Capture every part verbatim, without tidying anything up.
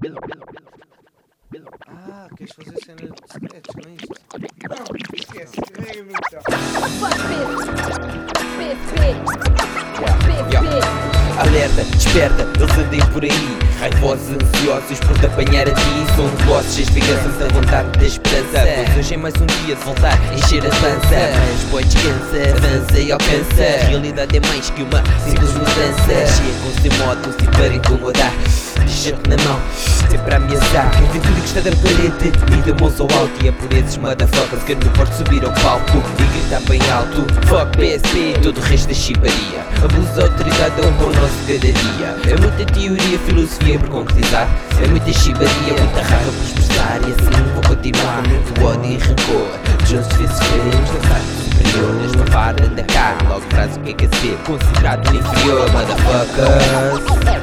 Ah, queres fazer cena de secretos com isto? Não, esquece, nem muito. Alerta, desperta, eles andem por aí raivosos, ansiosos por te apanhar a ti. São velozes, cheios de vingança, da vontade da esperança. Pois hoje é mais um dia de voltar a encher a pança. Mas boy, descansa, avança e alcança. A realidade é mais que uma simples mudança. Chegam sem motos e para incomodar, deixa-te na mão, sempre a ameaçar. Quem vê tudo que está da parede, e da mãos ao alto. E é por esses motherfuckers que não pode subir ao palco e gritar bem alto: fuck P S P e todo o resto da chibaria. Abuso da autoridade é o pão nosso cada dia. É muita teoria, filosofia por concretizar. É muita chibaria, muita raiva por expressar. E assim vou continuar com muito ódio e rancor. Just vezes queremos lançar superior. Nesta vara da cara, logo traz o que é que é ser considerado um inferior, motherfuckers.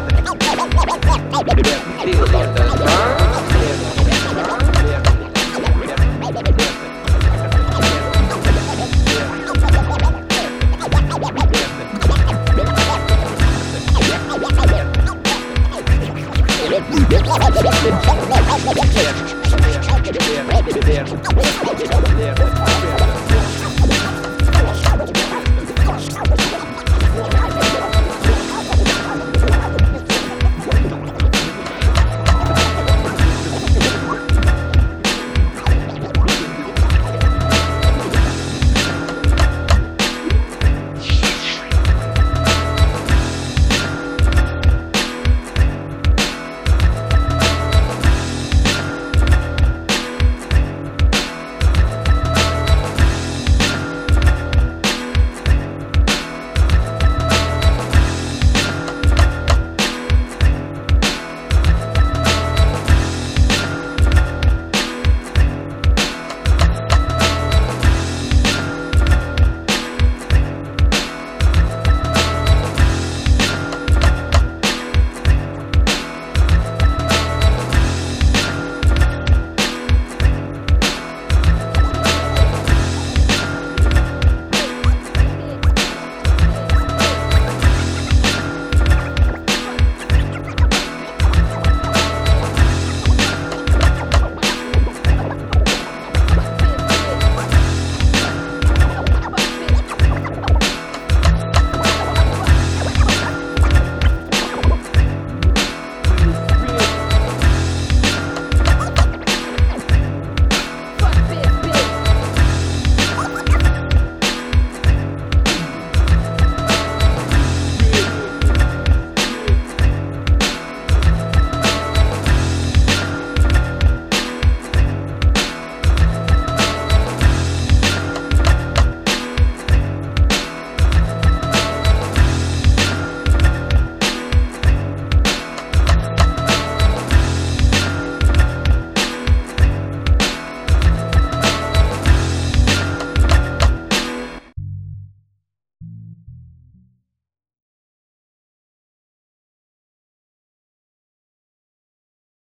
Yeah.